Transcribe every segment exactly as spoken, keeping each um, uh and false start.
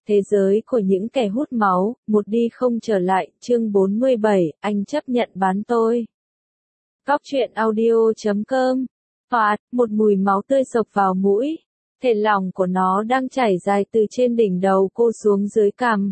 Thế giới của những kẻ hút máu, một đi không trở lại, chương bốn mươi bảy, anh chấp nhận bán tôi. Góc truyện audio chấm com. Phạt, một mùi máu tươi sộc vào mũi. Thể lỏng của nó đang chảy dài từ trên đỉnh đầu cô xuống dưới cằm.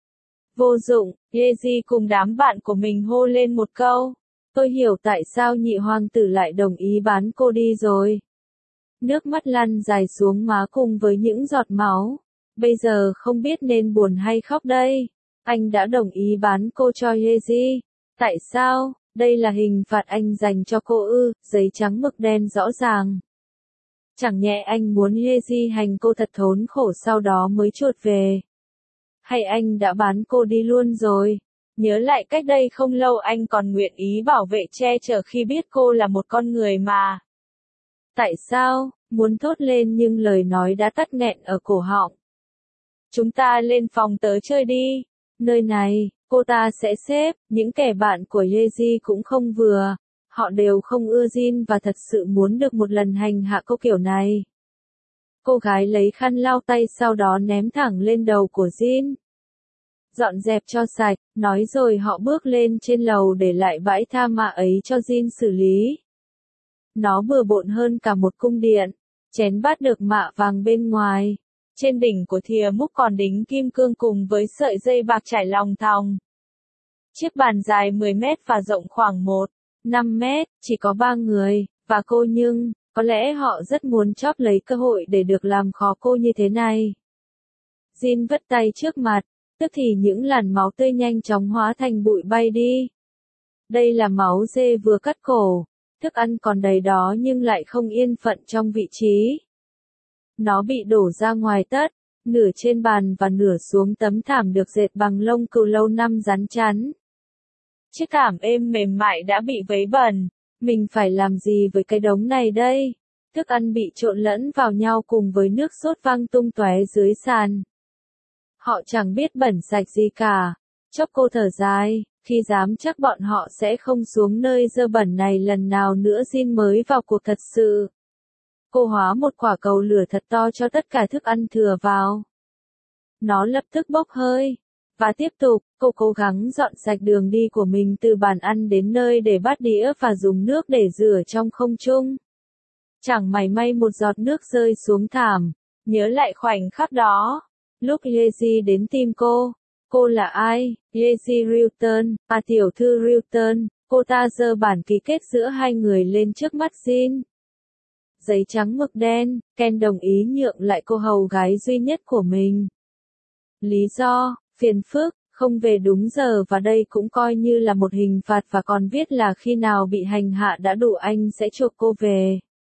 Vô dụng, Yeji cùng đám bạn của mình hô lên một câu. Tôi hiểu tại sao nhị hoàng tử lại đồng ý bán cô đi rồi. Nước mắt lăn dài xuống má cùng với những giọt máu. Bây giờ không biết nên buồn hay khóc đây. Anh đã đồng ý bán cô cho Yeji. Tại sao? Đây là hình phạt anh dành cho cô ư, giấy trắng mực đen rõ ràng. Chẳng nhẽ anh muốn Yeji hành cô thật thốn khổ sau đó mới chuột về. Hay anh đã bán cô đi luôn rồi? Nhớ lại cách đây không lâu anh còn nguyện ý bảo vệ che chở khi biết cô là một con người mà. Tại sao? Muốn thốt lên nhưng lời nói đã tắc nghẹn ở cổ họng. Chúng ta lên phòng tớ chơi đi. Nơi này, cô ta sẽ xếp, những kẻ bạn của Yeji cũng không vừa. Họ đều không ưa Jin và thật sự muốn được một lần hành hạ cô kiểu này. Cô gái lấy khăn lau tay sau đó ném thẳng lên đầu của Jin. Dọn dẹp cho sạch, nói rồi họ bước lên trên lầu để lại bãi tha ma ấy cho Jin xử lý. Nó bừa bộn hơn cả một cung điện. Chén bát được mạ vàng bên ngoài. Trên đỉnh của thìa múc còn đính kim cương cùng với sợi dây bạc trải lòng thòng. Chiếc bàn dài mười mét và rộng khoảng một phẩy năm mét, chỉ có ba người, và cô nhưng, có lẽ họ rất muốn chóp lấy cơ hội để được làm khó cô như thế này. Jin vất tay trước mặt, tức thì những làn máu tươi nhanh chóng hóa thành bụi bay đi. Đây là máu dê vừa cắt cổ, thức ăn còn đầy đó nhưng lại không yên phận trong vị trí. Nó bị đổ ra ngoài tất, nửa trên bàn và nửa xuống tấm thảm được dệt bằng lông cừu lâu năm rắn chắn. Chiếc thảm êm mềm mại đã bị vấy bẩn, mình phải làm gì với cái đống này đây? Thức ăn bị trộn lẫn vào nhau cùng với nước sốt văng tung tóe dưới sàn. Họ chẳng biết bẩn sạch gì cả. Chốc cô thở dài, khi dám chắc bọn họ sẽ không xuống nơi dơ bẩn này lần nào nữa. Jin mới vào cuộc thật sự. Cô hóa một quả cầu lửa thật to cho tất cả thức ăn thừa vào. Nó lập tức bốc hơi. Và tiếp tục, cô cố gắng dọn sạch đường đi của mình từ bàn ăn đến nơi để bát đĩa và dùng nước để rửa trong không trung. Chẳng mảy may một giọt nước rơi xuống thảm. Nhớ lại khoảnh khắc đó. Lúc Yeji đến tìm cô. Cô là ai? Yeji Ryuton, à tiểu thư Ryuton. Cô ta giơ bản ký kết giữa hai người lên trước mắt Jin. Giấy trắng mực đen, Ken đồng ý nhượng lại cô hầu gái duy nhất của mình. Lý do, phiền phức, không về đúng giờ và đây cũng coi như là một hình phạt và còn viết là khi nào bị hành hạ đã đủ anh sẽ chuộc cô về.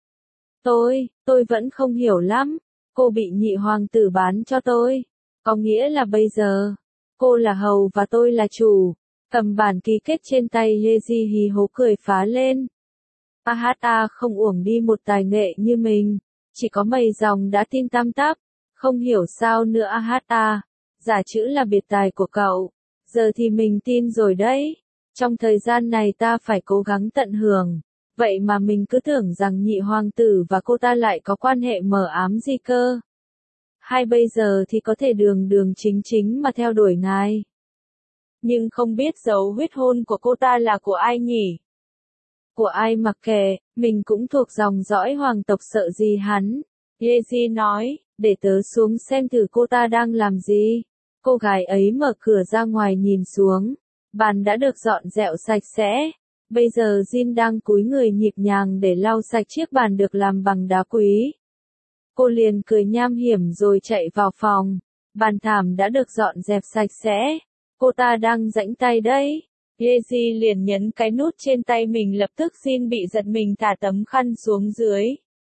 Tôi, tôi vẫn không hiểu lắm, cô bị nhị hoàng tử bán cho tôi. Có nghĩa là bây giờ, cô là hầu và tôi là chủ. Cầm bản ký kết trên tay Yeji hí hố cười phá lên. A hát a không uổng đi một tài nghệ như mình, chỉ có mày dòng đã tin tam tắp, không hiểu sao nữa a hát a, giả chữ là biệt tài của cậu, giờ thì mình tin rồi đấy, trong thời gian này ta phải cố gắng tận hưởng, vậy mà mình cứ tưởng rằng nhị hoàng tử và cô ta lại có quan hệ mờ ám gì cơ. Hay bây giờ thì có thể đường đường chính chính mà theo đuổi ngài. Nhưng không biết dấu huyết hôn của cô ta là của ai nhỉ? Của ai mặc kệ, mình cũng thuộc dòng dõi hoàng tộc sợ gì hắn. Yeji nói, để tớ xuống xem thử cô ta đang làm gì. Cô gái ấy mở cửa ra ngoài nhìn xuống. Bàn đã được dọn dẹo sạch sẽ. Bây giờ Jin đang cúi người nhịp nhàng để lau sạch chiếc bàn được làm bằng đá quý. Cô liền cười nham hiểm rồi chạy vào phòng. Bàn thảm đã được dọn dẹp sạch sẽ. Cô ta đang rãnh tay đấy. Yeji liền nhấn cái nút trên tay mình, lập tức Jin bị giật mình thả tấm khăn xuống dưới.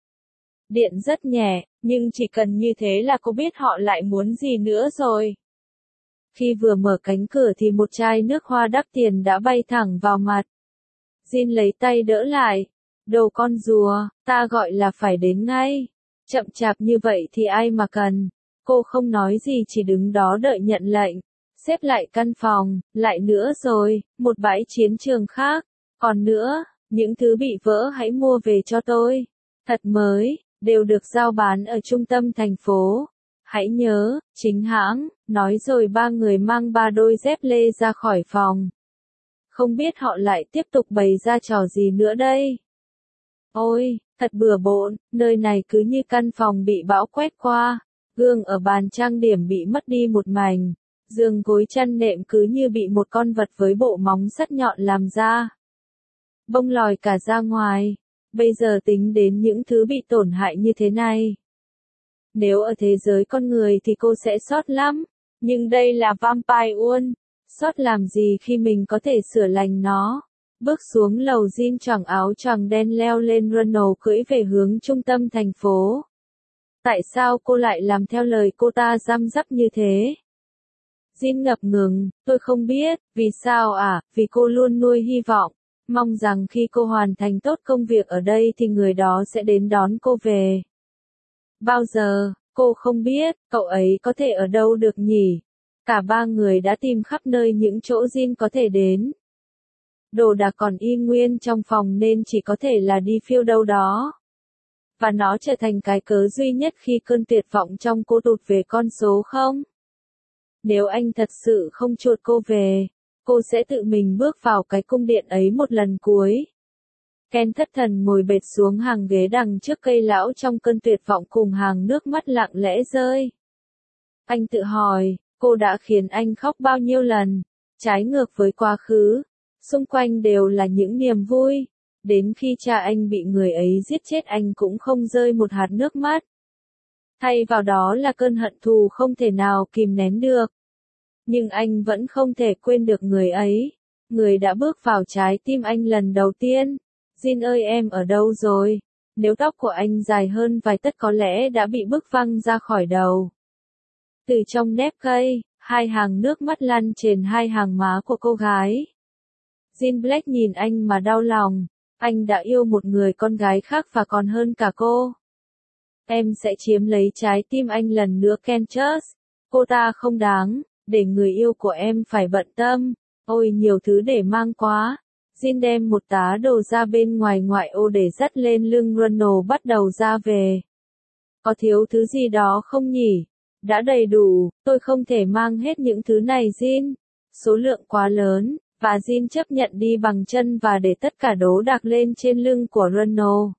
Điện rất nhẹ, nhưng chỉ cần như thế là cô biết họ lại muốn gì nữa rồi. Khi vừa mở cánh cửa thì một chai nước hoa đắt tiền đã bay thẳng vào mặt. Jin lấy tay đỡ lại. Đồ con rùa, ta gọi là phải đến ngay. Chậm chạp như vậy thì ai mà cần. Cô không nói gì chỉ đứng đó đợi nhận lệnh. Xếp lại căn phòng, lại nữa rồi, một bãi chiến trường khác. Còn nữa, những thứ bị vỡ hãy mua về cho tôi. Thật mới, đều được giao bán ở trung tâm thành phố. Hãy nhớ, chính hãng, nói rồi ba người mang ba đôi dép lê ra khỏi phòng. Không biết họ lại tiếp tục bày ra trò gì nữa đây. Ôi, thật bừa bộn, nơi này cứ như căn phòng bị bão quét qua, gương ở bàn trang điểm bị mất đi một mảnh, giường gối chăn nệm cứ như bị một con vật với bộ móng sắt nhọn làm ra. Bông lòi cả ra ngoài, bây giờ tính đến những thứ bị tổn hại như thế này. Nếu ở thế giới con người thì cô sẽ sót lắm, nhưng đây là Vampire World, sót làm gì khi mình có thể sửa lành nó. Bước xuống lầu, Jin choàng áo choàng đen leo lên Renault cưỡi về hướng trung tâm thành phố. Tại sao cô lại làm theo lời cô ta răm rắp như thế? Jin ngập ngừng, tôi không biết, vì sao à, vì cô luôn nuôi hy vọng, mong rằng khi cô hoàn thành tốt công việc ở đây thì người đó sẽ đến đón cô về. Bao giờ, cô không biết, cậu ấy có thể ở đâu được nhỉ? Cả ba người đã tìm khắp nơi những chỗ Jin có thể đến. Đồ đạc còn y nguyên trong phòng nên chỉ có thể là đi phiêu đâu đó. Và nó trở thành cái cớ duy nhất khi cơn tuyệt vọng trong cô tụt về con số không. Nếu anh thật sự không chuột cô về, cô sẽ tự mình bước vào cái cung điện ấy một lần cuối. Ken thất thần ngồi bệt xuống hàng ghế đằng trước cây lão trong cơn tuyệt vọng cùng hàng nước mắt lặng lẽ rơi. Anh tự hỏi, cô đã khiến anh khóc bao nhiêu lần, trái ngược với quá khứ. Xung quanh đều là những niềm vui, đến khi cha anh bị người ấy giết chết anh cũng không rơi một hạt nước mắt. Thay vào đó là cơn hận thù không thể nào kìm nén được. Nhưng anh vẫn không thể quên được người ấy, người đã bước vào trái tim anh lần đầu tiên. Jin ơi, em ở đâu rồi? Nếu tóc của anh dài hơn vài tấc có lẽ đã bị bức văng ra khỏi đầu. Từ trong nếp cây, hai hàng nước mắt lăn trên hai hàng má của cô gái. Jin Black nhìn anh mà đau lòng, anh đã yêu một người con gái khác và còn hơn cả cô. Em sẽ chiếm lấy trái tim anh lần nữa, Kenchus. Cô ta không đáng, để người yêu của em phải bận tâm. Ôi nhiều thứ để mang quá. Jin đem một tá đồ ra bên ngoài ngoại ô để dắt lên lưng Ronald bắt đầu ra về. Có thiếu thứ gì đó không nhỉ? Đã đầy đủ, tôi không thể mang hết những thứ này Jin. Số lượng quá lớn. Và Jin chấp nhận đi bằng chân và để tất cả đồ đạc lên trên lưng của Ronald.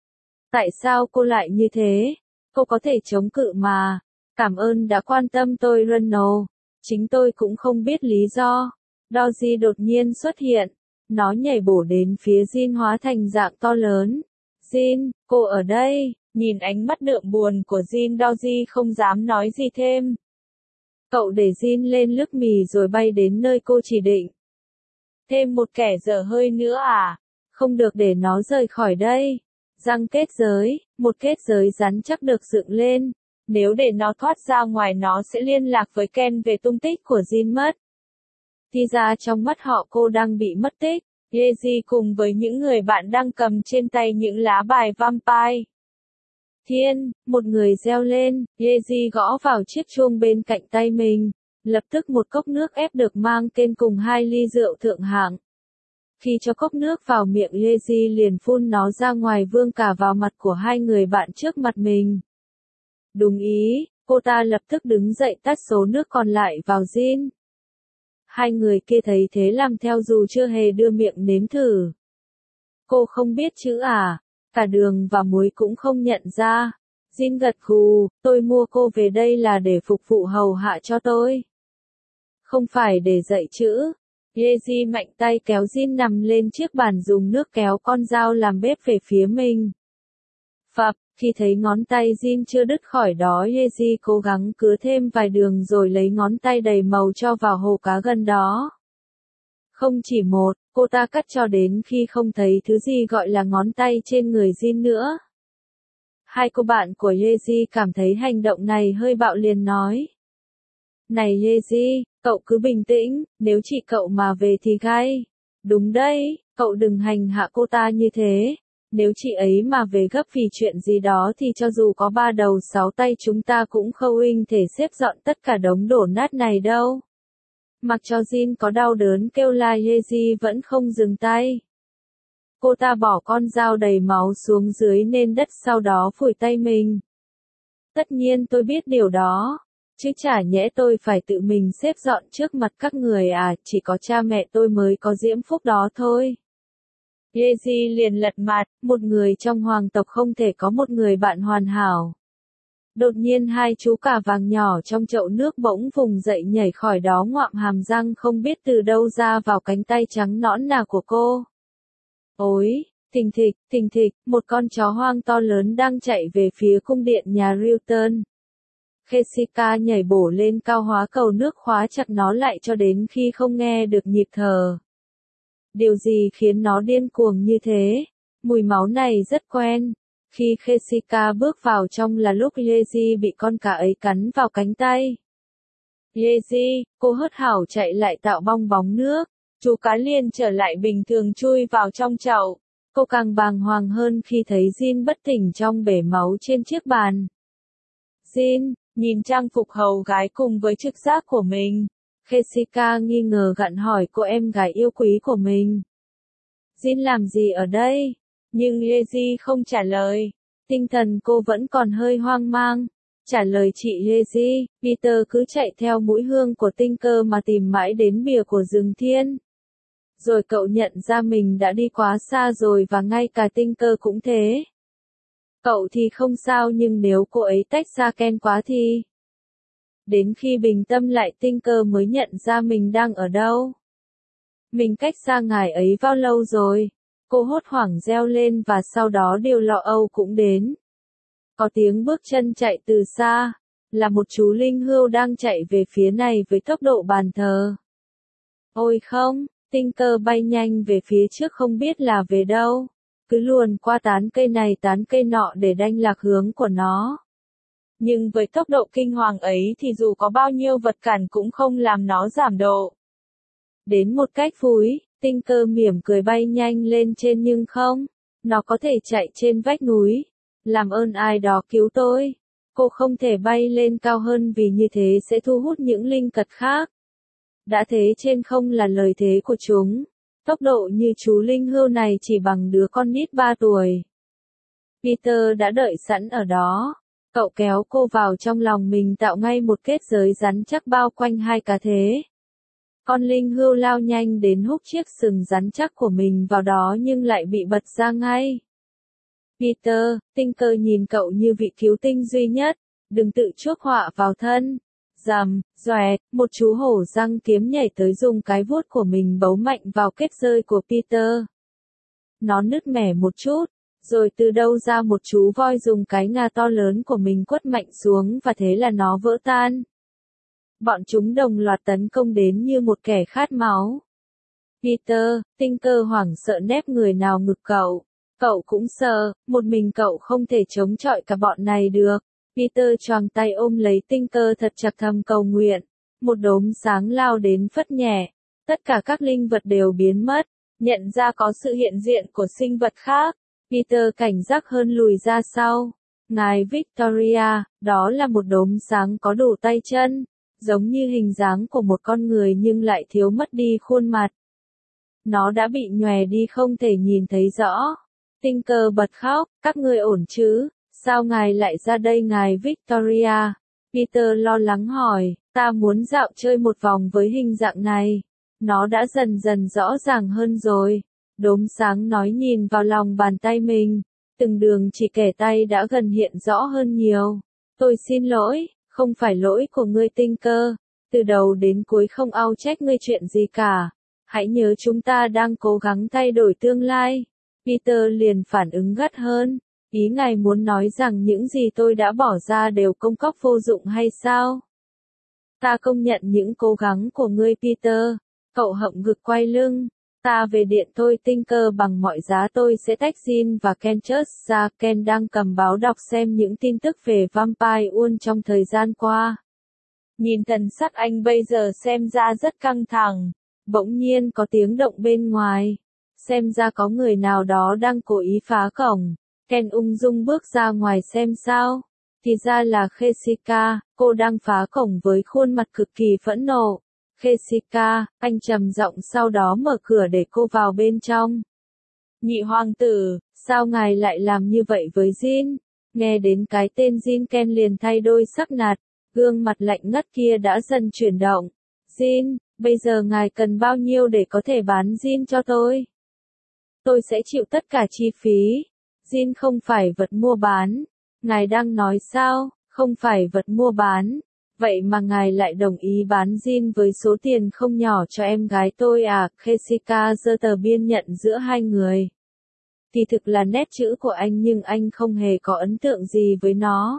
Tại sao cô lại như thế? Cô có thể chống cự mà. Cảm ơn đã quan tâm tôi Ronald. Chính tôi cũng không biết lý do. Doji đột nhiên xuất hiện. Nó nhảy bổ đến phía Jin hóa thành dạng to lớn. Jin, cô ở đây. Nhìn ánh mắt đượm buồn của Jin, Doji không dám nói gì thêm. Cậu để Jin lên lướt mì rồi bay đến nơi cô chỉ định. Thêm một kẻ dở hơi nữa à? Không được để nó rời khỏi đây. Răng kết giới, một kết giới rắn chắc được dựng lên. Nếu để nó thoát ra ngoài nó sẽ liên lạc với Ken về tung tích của Jin mất. Thì ra trong mắt họ cô đang bị mất tích. Yeji cùng với những người bạn đang cầm trên tay những lá bài Vampire. Thiên, một người reo lên, Yeji gõ vào chiếc chuông bên cạnh tay mình. Lập tức một cốc nước ép được mang tên cùng hai ly rượu thượng hạng. Khi cho cốc nước vào miệng Yeji liền phun nó ra ngoài vương cả vào mặt của hai người bạn trước mặt mình. Đúng ý, cô ta lập tức đứng dậy tắt số nước còn lại vào Jin. Hai người kia thấy thế làm theo dù chưa hề đưa miệng nếm thử. Cô không biết chữ à, cả đường và muối cũng không nhận ra. Jin gật gù, tôi mua cô về đây là để phục vụ hầu hạ cho tôi. Không phải để dạy chữ. Yeji mạnh tay kéo Jin nằm lên chiếc bàn dùng nước kéo con dao làm bếp về phía mình. Phập, khi thấy ngón tay Jin chưa đứt khỏi đó Yeji cố gắng cứa thêm vài đường rồi lấy ngón tay đầy màu cho vào hồ cá gần đó. Không chỉ một, cô ta cắt cho đến khi không thấy thứ gì gọi là ngón tay trên người Jin nữa. Hai cô bạn của Yeji cảm thấy hành động này hơi bạo liền nói. Này Yeji, cậu cứ bình tĩnh, nếu chị cậu mà về thì gay. Đúng đấy, cậu đừng hành hạ cô ta như thế. Nếu chị ấy mà về gấp vì chuyện gì đó thì cho dù có ba đầu sáu tay chúng ta cũng không huynh thể xếp dọn tất cả đống đổ nát này đâu. Mặc cho Jin có đau đớn kêu la Yeji vẫn không dừng tay. Cô ta bỏ con dao đầy máu xuống dưới nền đất sau đó phủi tay mình. Tất nhiên tôi biết điều đó. Chứ chả nhẽ tôi phải tự mình xếp dọn trước mặt các người à, chỉ có cha mẹ tôi mới có diễm phúc đó thôi. Yeji liền lật mặt, một người trong hoàng tộc không thể có một người bạn hoàn hảo. Đột nhiên hai chú cà vàng nhỏ trong chậu nước bỗng vùng dậy nhảy khỏi đó ngoạm hàm răng không biết từ đâu ra vào cánh tay trắng nõn nà của cô. Ôi, thình thịch, thình thịch, một con chó hoang to lớn đang chạy về phía cung điện nhà Rilton. Jessica nhảy bổ lên cao hóa cầu nước khóa chặt nó lại cho đến khi không nghe được nhịp thở. Điều gì khiến nó điên cuồng như thế? Mùi máu này rất quen. Khi Jessica bước vào trong là lúc Yeji bị con cá ấy cắn vào cánh tay. Yeji, cô hớt hảo chạy lại tạo bong bóng nước. Chú cá liền trở lại bình thường chui vào trong chậu. Cô càng bàng hoàng hơn khi thấy Jin bất tỉnh trong bể máu trên chiếc bàn. Jin, nhìn trang phục hầu gái cùng với trực giác của mình. Jessica nghi ngờ gặn hỏi cô em gái yêu quý của mình. Jin làm gì ở đây? Nhưng Yeji không trả lời. Tinh thần cô vẫn còn hơi hoang mang. Trả lời chị Yeji, Peter cứ chạy theo mũi hương của Tinker mà tìm mãi đến bìa của rừng thiên. Rồi cậu nhận ra mình đã đi quá xa rồi và ngay cả Tinker cũng thế. Cậu thì không sao nhưng nếu cô ấy tách ra Ken quá thì... Đến khi bình tâm lại Tinker mới nhận ra mình đang ở đâu. Mình cách xa ngài ấy bao lâu rồi? Cô hốt hoảng reo lên và sau đó điều lo âu cũng đến. Có tiếng bước chân chạy từ xa, là một chú linh hươu đang chạy về phía này với tốc độ bàn thờ. Ôi không, Tinker bay nhanh về phía trước không biết là về đâu, cứ luồn qua tán cây này tán cây nọ để đanh lạc hướng của nó. Nhưng với tốc độ kinh hoàng ấy thì dù có bao nhiêu vật cản cũng không làm nó giảm độ. Đến một cách vui, Tinker mỉm cười bay nhanh lên trên nhưng không, nó có thể chạy trên vách núi. Làm ơn ai đó cứu tôi. Cô không thể bay lên cao hơn vì như thế sẽ thu hút những linh cật khác. Đã thế trên không là lời thế của chúng. Tốc độ như chú linh hươu này chỉ bằng đứa con nít ba tuổi. Peter đã đợi sẵn ở đó. Cậu kéo cô vào trong lòng mình tạo ngay một kết giới rắn chắc bao quanh hai cá thế. Con linh hươu lao nhanh đến húc chiếc sừng rắn chắc của mình vào đó nhưng lại bị bật ra ngay. Peter, Tinker nhìn cậu như vị cứu tinh duy nhất, đừng tự chuốc họa vào thân. Rầm, doẹt, một chú hổ răng kiếm nhảy tới dùng cái vuốt của mình bấu mạnh vào kết rơi của Peter. Nó nứt mẻ một chút, rồi từ đâu ra một chú voi dùng cái ngà to lớn của mình quất mạnh xuống và thế là nó vỡ tan. Bọn chúng đồng loạt tấn công đến như một kẻ khát máu. Peter, Tinker hoảng sợ nép người nào ngực cậu. Cậu cũng sợ, một mình cậu không thể chống chọi cả bọn này được. Peter choàng tay ôm lấy Tinker thật chặt thầm cầu nguyện. Một đốm sáng lao đến phất nhẹ. Tất cả các linh vật đều biến mất. Nhận ra có sự hiện diện của sinh vật khác. Peter cảnh giác hơn lùi ra sau. Ngài Victoria, đó là một đốm sáng có đủ tay chân. Giống như hình dáng của một con người nhưng lại thiếu mất đi khuôn mặt. Nó đã bị nhòe đi không thể nhìn thấy rõ. Tinker bật khóc, các ngươi ổn chứ, sao ngài lại ra đây ngài Victoria? Peter lo lắng hỏi, ta muốn dạo chơi một vòng với hình dạng này. Nó đã dần dần rõ ràng hơn rồi. Đốm sáng nói nhìn vào lòng bàn tay mình. Từng đường chỉ kẻ tay đã gần hiện rõ hơn nhiều. Tôi xin lỗi, không phải lỗi của ngươi Tinker. Từ đầu đến cuối không ao trách ngươi chuyện gì cả. Hãy nhớ chúng ta đang cố gắng thay đổi tương lai. Peter liền phản ứng gắt hơn. Ý ngài muốn nói rằng những gì tôi đã bỏ ra đều công cốc vô dụng hay sao? Ta công nhận những cố gắng của ngươi Peter. Cậu hậm ngực quay lưng. Ta về điện tôi Tinker bằng mọi giá tôi sẽ tách Jin và Kenchus ra. Ken đang cầm báo đọc xem những tin tức về Vampire Uôn trong thời gian qua. Nhìn thần sắc anh bây giờ xem ra rất căng thẳng. Bỗng nhiên có tiếng động bên ngoài. Xem ra có người nào đó đang cố ý phá cổng. Ken ung dung bước ra ngoài xem sao. Thì ra là Jessica, cô đang phá cổng với khuôn mặt cực kỳ phẫn nộ. Jessica, anh trầm giọng sau đó mở cửa để cô vào bên trong. Nhị hoàng tử, sao ngài lại làm như vậy với Jin? Nghe đến cái tên Jin Ken liền thay đổi sắc mặt, gương mặt lạnh ngắt kia đã dần chuyển động. Jin, bây giờ ngài cần bao nhiêu để có thể bán Jin cho tôi? Tôi sẽ chịu tất cả chi phí. Jin không phải vật mua bán. Ngài đang nói sao? Không phải vật mua bán. Vậy mà ngài lại đồng ý bán Jin với số tiền không nhỏ cho em gái tôi à? Jessica giơ tờ biên nhận giữa hai người. Thì thực là nét chữ của anh nhưng anh không hề có ấn tượng gì với nó.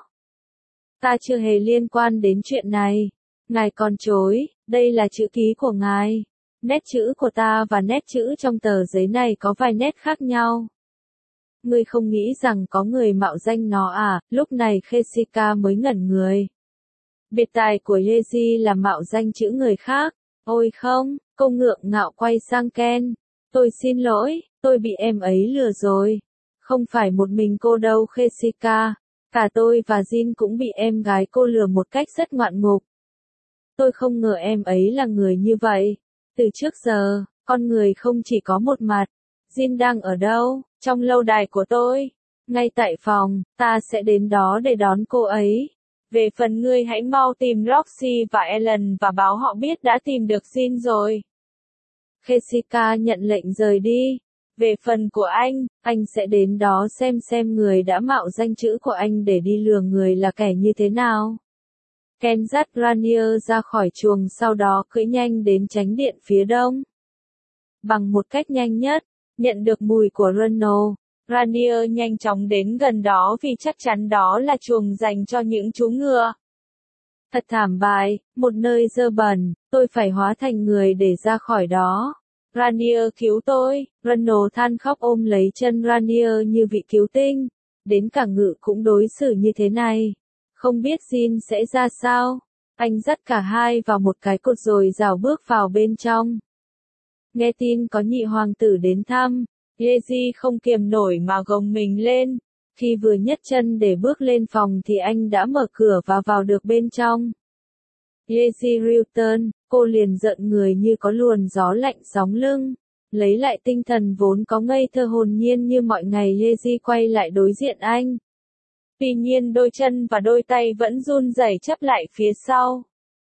Ta chưa hề liên quan đến chuyện này. Ngài còn chối, đây là chữ ký của ngài. Nét chữ của ta và nét chữ trong tờ giấy này có vài nét khác nhau. Ngươi không nghĩ rằng có người mạo danh nó à? Lúc này Jessica mới ngẩn người. Biệt tài của Yeji là mạo danh chữ người khác. Ôi không, cô ngượng ngạo quay sang Ken. Tôi xin lỗi, tôi bị em ấy lừa rồi. Không phải một mình cô đâu Jessica. Cả tôi và Jin cũng bị em gái cô lừa một cách rất ngoạn mục. Tôi không ngờ em ấy là người như vậy. Từ trước giờ, con người không chỉ có một mặt. Jin đang ở đâu? Trong lâu đài của tôi. Ngay tại phòng, ta sẽ đến đó để đón cô ấy. Về phần ngươi hãy mau tìm Roxy và Ellen và báo họ biết đã tìm được Jin rồi. Jessica nhận lệnh rời đi. Về phần của anh, anh sẽ đến đó xem xem người đã mạo danh chữ của anh để đi lừa người là kẻ như thế nào. Ken dắt Ranier ra khỏi chuồng sau đó cưỡi nhanh đến chánh điện phía đông. Bằng một cách nhanh nhất, nhận được mùi của Renault, Ranier nhanh chóng đến gần đó vì chắc chắn đó là chuồng dành cho những chú ngựa. Thật thảm bại, một nơi dơ bẩn, tôi phải hóa thành người để ra khỏi đó. Ranier cứu tôi, Renault than khóc ôm lấy chân Ranier như vị cứu tinh. Đến cả ngựa cũng đối xử như thế này. Không biết Jin sẽ ra sao. Anh dắt cả hai vào một cái cột rồi rảo bước vào bên trong. Nghe tin có nhị hoàng tử đến thăm, Yeji không kiềm nổi mà gồng mình lên. Khi vừa nhấc chân để bước lên phòng thì anh đã mở cửa và vào được bên trong. Yeji Rilton, cô liền giận người như có luồn gió lạnh sóng lưng. Lấy lại tinh thần vốn có ngây thơ hồn nhiên như mọi ngày Yeji quay lại đối diện anh. Tuy nhiên đôi chân và đôi tay vẫn run rẩy chấp lại phía sau.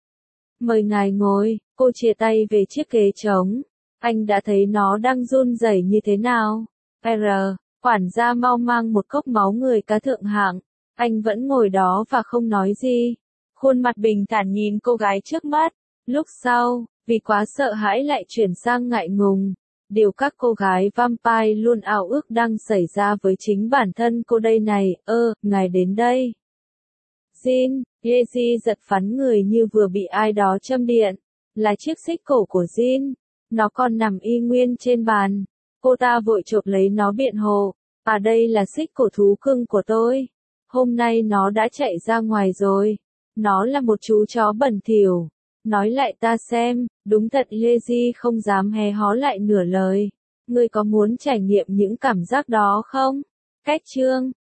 Mời ngài ngồi, cô chìa tay về chiếc ghế trống. Anh đã thấy nó đang run rẩy như thế nào. R, quản gia mau mang một cốc máu người cá thượng hạng. Anh vẫn ngồi đó và không nói gì. Khuôn mặt bình thản nhìn cô gái trước mắt. Lúc sau, vì quá sợ hãi lại chuyển sang ngại ngùng. Điều các cô gái vampire luôn ao ước đang xảy ra với chính bản thân cô đây này. Ơ, ngài đến đây. Jin, Yeji giật phắn người như vừa bị ai đó châm điện. Là chiếc xích cổ của Jin. Nó còn nằm y nguyên trên bàn. Cô ta vội chộp lấy nó biện hộ. À đây là xích cổ thú cưng của tôi. Hôm nay nó đã chạy ra ngoài rồi. Nó là một chú chó bẩn thỉu. Nói lại ta xem, đúng thật Yeji không dám hé hó lại nửa lời. Ngươi có muốn trải nghiệm những cảm giác đó không? Cách chương